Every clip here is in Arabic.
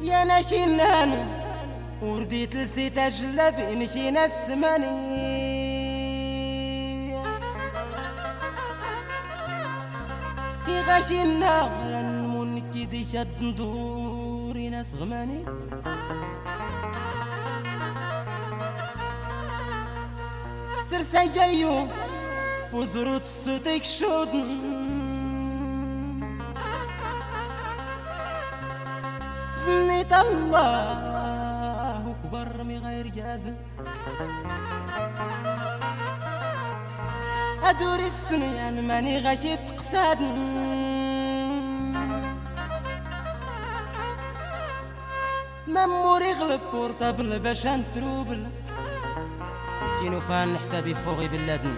يا ناشنان ورديت لسيت أجلب نشينا السماني يغاشنا المنكي دي شد ندوري ناس غماني سرسا جايو وزروت صوتك شودن بنيت الله أكبر من غير جازم أدور السنين ماني غشيت قصاد مموري غلب بورتابل باش نتروبل شنو فان حسابي فوقي بلادنا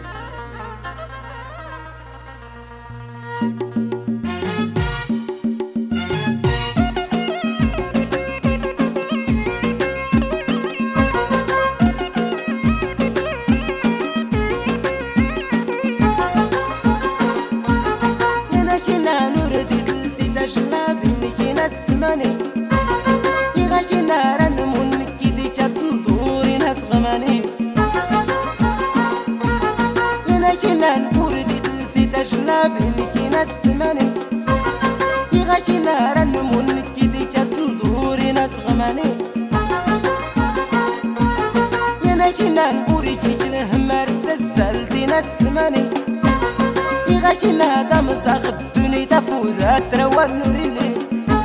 السماني يغاشي نارا نمون كيدي كتندوري ناس غماني يناشي نانبوردي تلسي تجلابي نكينا السماني يغاشي نارا نمون كيدي كتندوري ناس غماني يناشي نانبوري كيكله مرد الزلدي ناس سماني يغاشي نادا مزاق الدنيا تفوذات تروى نوريني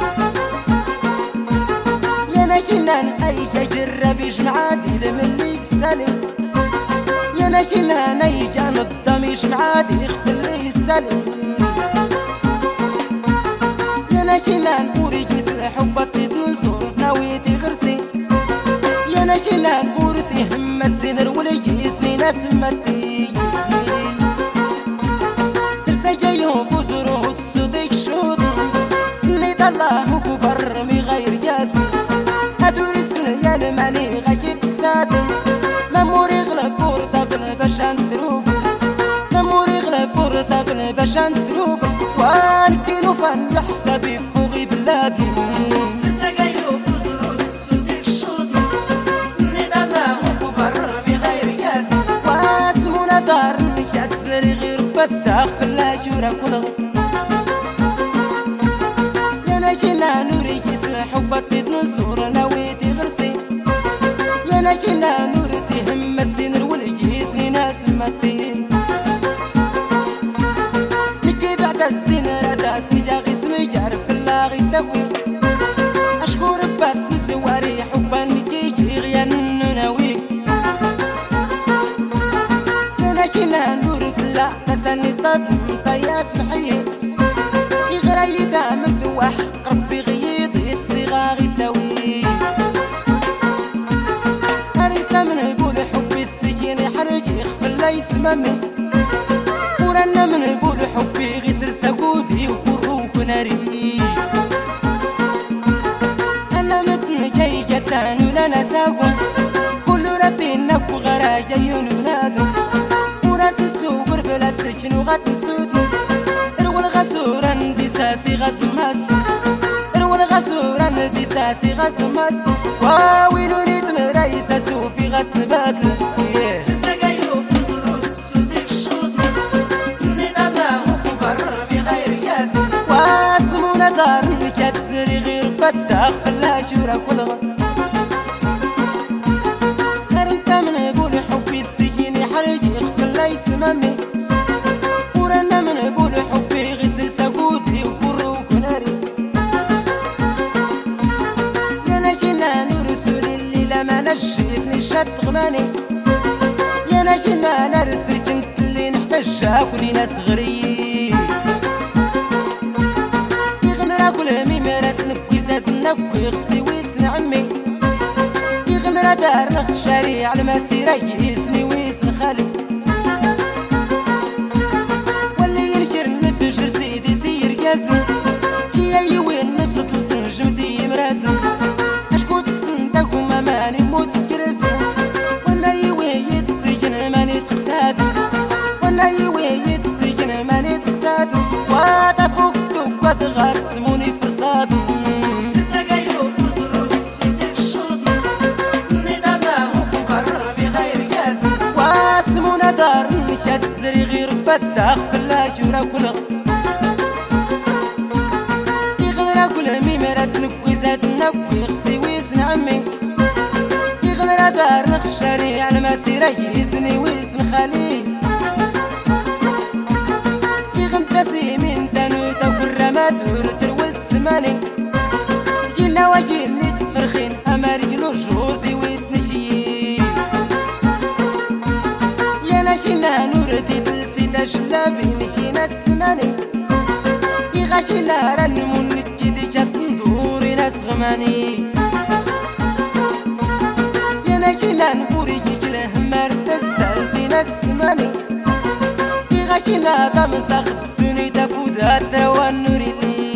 نجنان أي جرب يجمعاتي لملي السالي يا نجنان أي جان الضم يجمعاتي يخفل لي السالي يا نجنان بوريكي حبتي تنزور ناويتي غرسي يا نجنان بورتي هم السنر ولي سنين اسمتي سلسة جايهم فوزرو تصدق شوط اللي طلعه كبر من غير جاسي أدور السنين ماني غايت قصادم مموري غلب بورتابل باش نتروب مموري غلب بورتابل باش نتروب وانكينو فان حسابي فوقي بلادي سلسة قايرو فوزرود السوديك شوط نضالله وكبر بغير ياسي واسمونا دار كاتسري غير بداخ في اللاجورة كلها يا نجينا نوري يسرح حبتي تنزور ناويتي غرسي يا نجينا نورتي هم السنر والجيسني ناس متين لكي بعد السنر داسي جاغي اسمي جارف اللاغي تاوي أشكور بات نسواري حبا نكي غيان ناوي يا نجينا نورت لا تسني تضم طياس محيي يغري دامك واح قربي غيض يتسيغاغي تاوي أريد من بول حبي السجين حرجي يخفل لا يسممي ورانا من بول حبي غيسر ساقودي وكروك ناري أنا متن جاي جتان ولا نساقم كل ربينك وغراجا ينونادو وراس السوق بلاد شنو غتنسودني روى الغسوران دي ساسي غزماس روى الغسوران دي ساسي غزماس واويلوني تمرايسا سوفي غتنبادل سلسة قايرو فوزرود السوديك شوط نضالله وكبر بغير ياسي واسمونا دار كاتسري غير بداخ في اللاجورة كلها انت من بول حبي السجين حرجي يخفل لا يسممي ورانا من بول حبي غسل ساقودي وكروك ناري يا نجينا نرسل الليلة ما نشيتني شد غماني يا نجينا نرسل كنت اللي نحتاجها كوني ناس غريب يغنى كل ميمرات نبكي زاد نبكي غسي ويسن عمي يغنى دار نخشاري على المسيرة يسني ويسن خالي كي يوين مفرط الجمدي مرازم أشكوت السندق وما ماني موت كرزم ولا يوين يتسجن ماني تقساد ولا يوين يتسجن ماني تقساد واتفوق تقعد غار سموني فرصاد سلسة قايرو فوزرو فتاخ فلا جورا كله يغنى كل ميمرات نكوي زاد نكوي خسي ويسن عمي يغنى دار نخشري على مسيرة يسني ويسن خالي يغنى سيمين تنوتا كرامات ورتر سماني جينا وجيني تفرخين أماري لو جورتي ويتنشي يانا جينا نورتي تلسيتا شلابي نجينا السماني يغا جينا رنمون نكيدي كتندوري ناس غماني يانا جينا نقوري جيجله مرتزال دينا السماني يغا جينا تمسخ الدنيا تفوت تروان نوري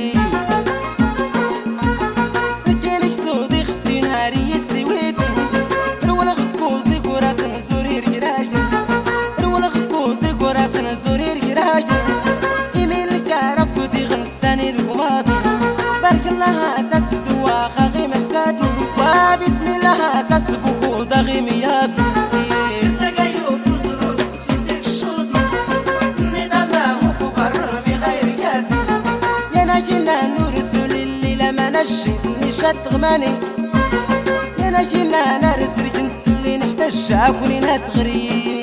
بارك الله أساس دواخ غيم حساد وبسم الله أساس بخوض غيم ياد سسقايو فزرود سيدك شود ندى الله كبر بغير جازي يا نجينا نرسل اللي لما نشد نشد غماني يا نجينا نرسل جنت اللي نحتاج أكون ناس غريب